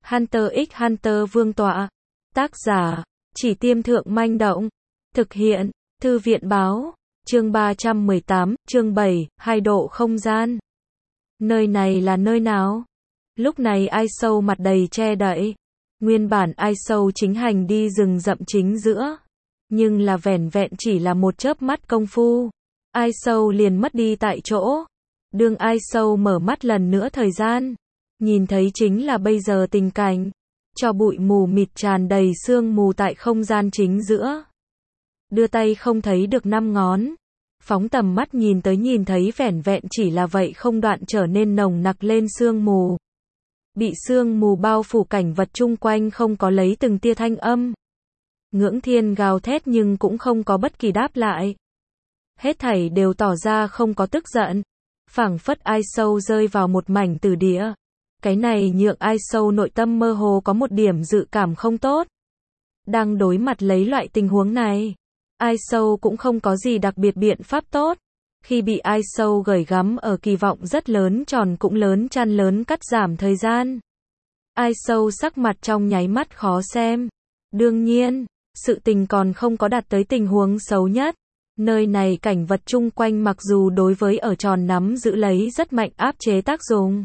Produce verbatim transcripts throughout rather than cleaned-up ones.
Hunter x Hunter Vương tọa. Tác giả, Chỉ Tiêm Thượng Manh Động. Thực hiện, Thư viện Báo. Chương ba trăm mười tám, chương bảy, hai độ không gian. Nơi này là nơi nào? Lúc này Ai Sâu mặt đầy che đậy. Nguyên bản Ai Sâu chính hành đi rừng rậm chính giữa. Nhưng là vẻn vẹn chỉ là một chớp mắt công phu. Ai Sâu liền mất đi tại chỗ. Đương Ai Sâu mở mắt lần nữa thời gian. Nhìn thấy chính là bây giờ tình cảnh. Cho bụi mù mịt tràn đầy sương mù tại không gian chính giữa. Đưa tay không thấy được năm ngón. Phóng tầm mắt nhìn tới nhìn thấy vẻn vẹn chỉ là vậy không đoạn trở nên nồng nặc lên sương mù. Bị sương mù bao phủ cảnh vật chung quanh không có lấy từng tia thanh âm. Ngưỡng Thiên gào thét nhưng cũng không có bất kỳ đáp lại. Hết thảy đều tỏ ra không có tức giận. Phảng phất Ai Sâu rơi vào một mảnh tử địa. Cái này nhượng Ai Sâu nội tâm mơ hồ có một điểm dự cảm không tốt. Đang đối mặt lấy loại tình huống này. Ai Sâu cũng không có gì đặc biệt biện pháp tốt. Khi bị Ai Sâu gửi gắm ở kỳ vọng rất lớn tròn cũng lớn chăn lớn cắt giảm thời gian. Ai Sâu sắc mặt trong nháy mắt khó xem. Đương nhiên, sự tình còn không có đạt tới tình huống xấu nhất. Nơi này cảnh vật chung quanh mặc dù đối với ở tròn nắm giữ lấy rất mạnh áp chế tác dụng.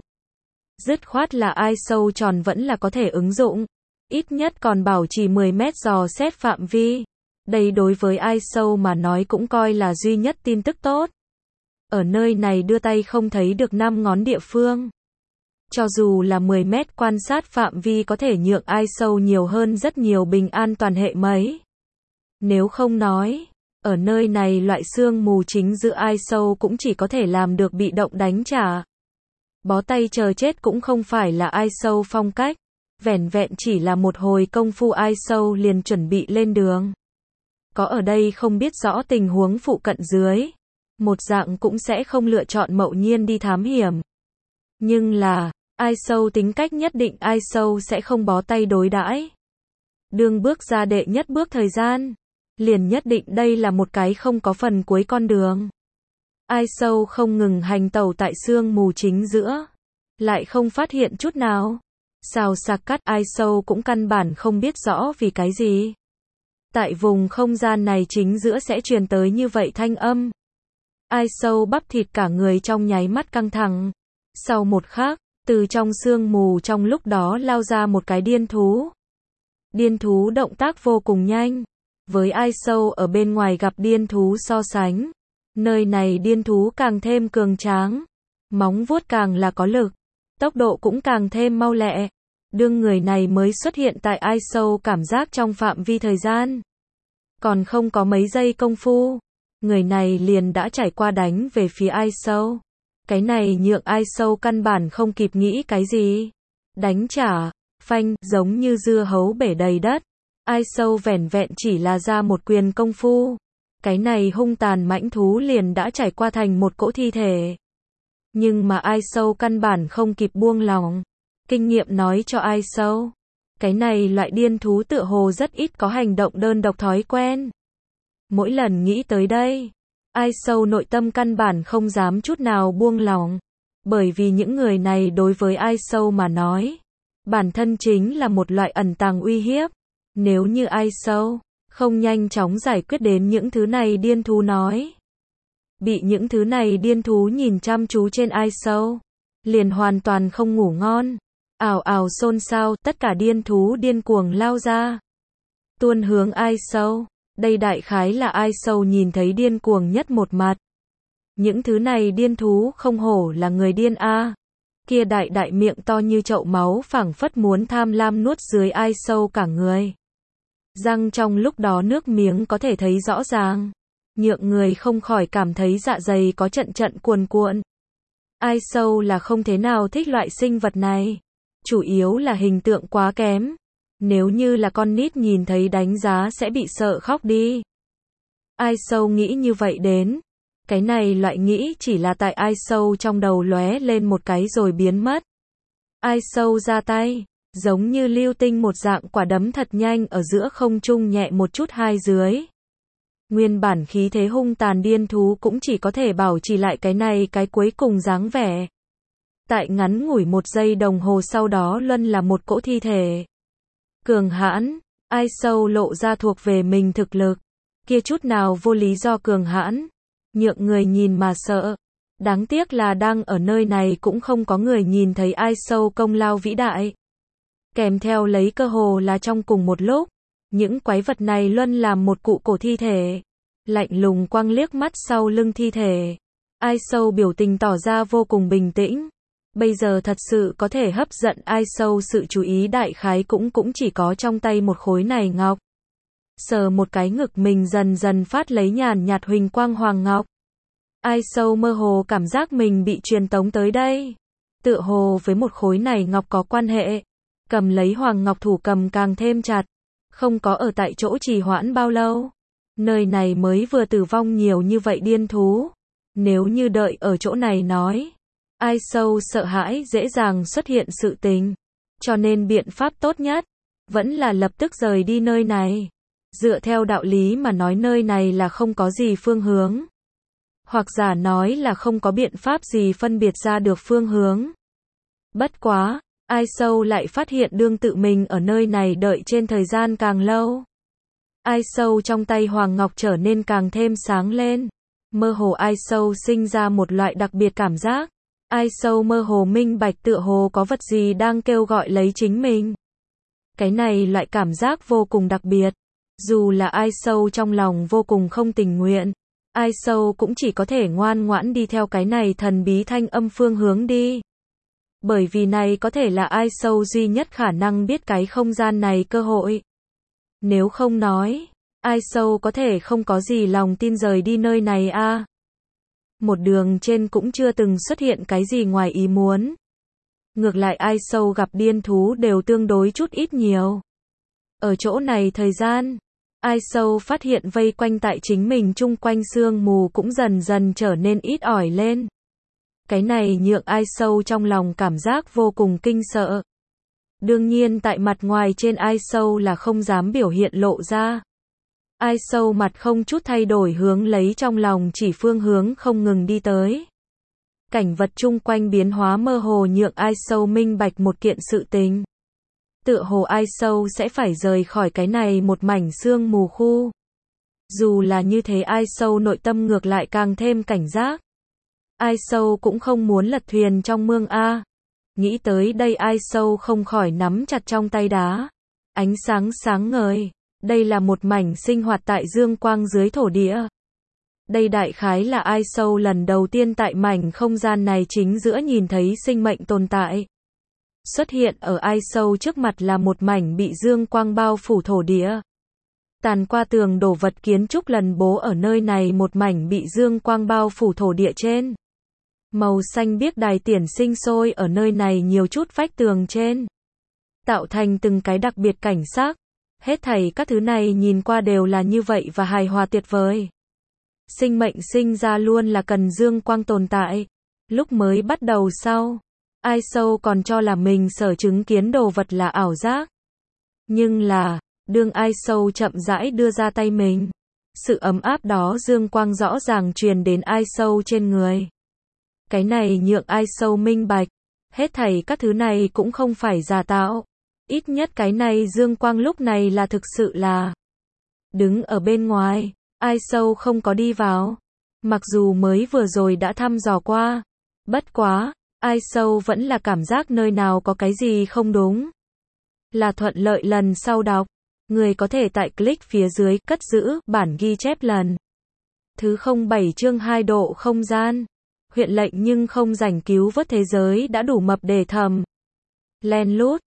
Dứt khoát là Ai Sâu tròn vẫn là có thể ứng dụng. Ít nhất còn bảo trì mười mét dò xét phạm vi. Đây đối với Ai Sâu mà nói cũng coi là duy nhất tin tức tốt. Ở nơi này đưa tay không thấy được năm ngón địa phương. Cho dù là mười mét quan sát phạm vi có thể nhượng Ai Sâu nhiều hơn rất nhiều bình an toàn hệ mấy. Nếu không nói, ở nơi này loại sương mù chính giữa Ai Sâu cũng chỉ có thể làm được bị động đánh trả. Bó tay chờ chết cũng không phải là Ai Sâu phong cách. Vẻn vẹn chỉ là một hồi công phu Ai Sâu liền chuẩn bị lên đường. Có ở đây không biết rõ tình huống phụ cận dưới. Một dạng cũng sẽ không lựa chọn mậu nhiên đi thám hiểm. Nhưng là, Ai Sâu tính cách nhất định Ai Sâu sẽ không bó tay đối đãi. Đương bước ra đệ nhất bước thời gian. Liền nhất định đây là một cái không có phần cuối con đường. Ai Sâu không ngừng hành tẩu tại sương mù chính giữa. Lại không phát hiện chút nào. Xào xạc cắt Ai Sâu cũng căn bản không biết rõ vì cái gì. Tại vùng không gian này chính giữa sẽ truyền tới như vậy thanh âm. Ai Sâu bắp thịt cả người trong nháy mắt căng thẳng. Sau một khắc, từ trong sương mù trong lúc đó lao ra một cái điên thú. Điên thú động tác vô cùng nhanh. Với Ai Sâu ở bên ngoài gặp điên thú so sánh. Nơi này điên thú càng thêm cường tráng. Móng vuốt càng là có lực. Tốc độ cũng càng thêm mau lẹ. Đương người này mới xuất hiện tại Ai Sâu cảm giác trong phạm vi thời gian. Còn không có mấy giây công phu. Người này liền đã trải qua đánh về phía Ai Sâu. Cái này nhượng Ai Sâu căn bản không kịp nghĩ cái gì. Đánh trả, phanh, giống như dưa hấu bể đầy đất. Ai Sâu vẻn vẹn chỉ là ra một quyền công phu. Cái này hung tàn mãnh thú liền đã trải qua thành một cỗ thi thể. Nhưng mà Ai Sâu căn bản không kịp buông lòng. Kinh nghiệm nói cho Ai Sâu. Cái này loại điên thú tựa hồ rất ít có hành động đơn độc thói quen. Mỗi lần nghĩ tới đây, Ai Sâu nội tâm căn bản không dám chút nào buông lòng. Bởi vì những người này đối với Ai Sâu mà nói, bản thân chính là một loại ẩn tàng uy hiếp. Nếu như Ai Sâu không nhanh chóng giải quyết đến những thứ này điên thú nói. Bị những thứ này điên thú nhìn chăm chú trên Ai Sâu, liền hoàn toàn không ngủ ngon. Ào ào xôn xao, tất cả điên thú điên cuồng lao ra. Tuôn hướng Ai Sâu. Đây đại khái là Ai Sâu nhìn thấy điên cuồng nhất một mặt. Những thứ này điên thú không hổ là người điên a. Kia đại đại miệng to như chậu máu phảng phất muốn tham lam nuốt dưới Ai Sâu cả người. Răng trong lúc đó nước miếng có thể thấy rõ ràng. Nhượng người không khỏi cảm thấy dạ dày có trận trận cuồn cuộn. Ai Sâu là không thế nào thích loại sinh vật này. Chủ yếu là hình tượng quá kém. Nếu như là con nít nhìn thấy đánh giá sẽ bị sợ khóc đi. Ai Sâu nghĩ như vậy đến. Cái này loại nghĩ chỉ là tại Ai Sâu trong đầu lóe lên một cái rồi biến mất. Ai Sâu ra tay. Giống như lưu tinh một dạng quả đấm thật nhanh ở giữa không trung nhẹ một chút hai dưới. Nguyên bản khí thế hung tàn điên thú cũng chỉ có thể bảo trì lại cái này cái cuối cùng dáng vẻ. Tại ngắn ngủi một giây đồng hồ sau đó Luân là một cỗ thi thể. Cường hãn, Ai Sâu lộ ra thuộc về mình thực lực. Kia chút nào vô lý do cường hãn, nhượng người nhìn mà sợ. Đáng tiếc là đang ở nơi này cũng không có người nhìn thấy Ai Sâu công lao vĩ đại. Kèm theo lấy cơ hồ là trong cùng một lúc, những quái vật này Luân làm một cụ cổ thi thể. Lạnh lùng quăng liếc mắt sau lưng thi thể. Ai Sâu biểu tình tỏ ra vô cùng bình tĩnh. Bây giờ thật sự có thể hấp dẫn Ai Sâu sự chú ý đại khái cũng cũng chỉ có trong tay một khối này ngọc. Sờ một cái ngực mình dần dần phát lấy nhàn nhạt huỳnh quang hoàng ngọc. Ai Sâu mơ hồ cảm giác mình bị truyền tống tới đây. Tựa hồ với một khối này ngọc có quan hệ. Cầm lấy hoàng ngọc thủ cầm càng thêm chặt. Không có ở tại chỗ trì hoãn bao lâu. Nơi này mới vừa tử vong nhiều như vậy điên thú. Nếu như đợi ở chỗ này nói. Ai Sâu sợ hãi dễ dàng xuất hiện sự tình. Cho nên biện pháp tốt nhất. Vẫn là lập tức rời đi nơi này. Dựa theo đạo lý mà nói nơi này là không có gì phương hướng. Hoặc giả nói là không có biện pháp gì phân biệt ra được phương hướng. Bất quá, Ai Sâu lại phát hiện đương tự mình ở nơi này đợi trên thời gian càng lâu. Ai Sâu trong tay Hoàng Ngọc trở nên càng thêm sáng lên. Mơ hồ Ai Sâu sinh ra một loại đặc biệt cảm giác. Ai Sâu mơ hồ minh bạch tựa hồ có vật gì đang kêu gọi lấy chính mình. Cái này loại cảm giác vô cùng đặc biệt. Dù là Ai Sâu trong lòng vô cùng không tình nguyện. Ai Sâu cũng chỉ có thể ngoan ngoãn đi theo cái này thần bí thanh âm phương hướng đi. Bởi vì này có thể là Ai Sâu duy nhất khả năng biết cái không gian này cơ hội. Nếu không nói, Ai Sâu có thể không có gì lòng tin rời đi nơi này a. À? Một đường trên cũng chưa từng xuất hiện cái gì ngoài ý muốn. Ngược lại Ai Sâu gặp điên thú đều tương đối chút ít nhiều. Ở chỗ này thời gian, Ai Sâu phát hiện vây quanh tại chính mình chung quanh sương mù cũng dần dần trở nên ít ỏi lên. Cái này nhượng Ai Sâu trong lòng cảm giác vô cùng kinh sợ. Đương nhiên tại mặt ngoài trên Ai Sâu là không dám biểu hiện lộ ra. Ai Sâu mặt không chút thay đổi hướng lấy trong lòng chỉ phương hướng không ngừng đi tới. Cảnh vật chung quanh biến hóa mơ hồ nhượng Ai Sâu minh bạch một kiện sự tình. Tựa hồ Ai Sâu sẽ phải rời khỏi cái này một mảnh sương mù khu. Dù là như thế Ai Sâu nội tâm ngược lại càng thêm cảnh giác. Ai Sâu cũng không muốn lật thuyền trong mương A. Nghĩ tới đây Ai Sâu không khỏi nắm chặt trong tay đá. Ánh sáng sáng ngời. Đây là một mảnh sinh hoạt tại dương quang dưới thổ địa. Đây đại khái là Ai Sâu lần đầu tiên tại mảnh không gian này chính giữa nhìn thấy sinh mệnh tồn tại. Xuất hiện ở Ai Sâu trước mặt là một mảnh bị dương quang bao phủ thổ địa. Tàn qua tường đổ vật kiến trúc lần bố ở nơi này một mảnh bị dương quang bao phủ thổ địa trên. Màu xanh biếc đài tiền sinh sôi ở nơi này nhiều chút vách tường trên. Tạo thành từng cái đặc biệt cảnh sắc. Hết thảy các thứ này nhìn qua đều là như vậy và hài hòa tuyệt vời. Sinh mệnh sinh ra luôn là cần dương quang tồn tại. Lúc mới bắt đầu sau, Ai Sâu còn cho là mình sở chứng kiến đồ vật là ảo giác. Nhưng là, đương Ai Sâu chậm rãi đưa ra tay mình. Sự ấm áp đó dương quang rõ ràng truyền đến Ai Sâu trên người. Cái này nhượng Ai Sâu minh bạch. Hết thảy các thứ này cũng không phải giả tạo. Ít nhất cái này dương quang lúc này là thực sự là. Đứng ở bên ngoài, Ai Sâu không có đi vào. Mặc dù mới vừa rồi đã thăm dò qua. Bất quá, Ai Sâu vẫn là cảm giác nơi nào có cái gì không đúng. Là thuận lợi lần sau đọc. Người có thể tại click phía dưới cất giữ bản ghi chép lần. Thứ không bảy chương hai độ không gian. Huyện lệnh nhưng không rảnh cứu vớt thế giới đã đủ mập để thầm. Len lút.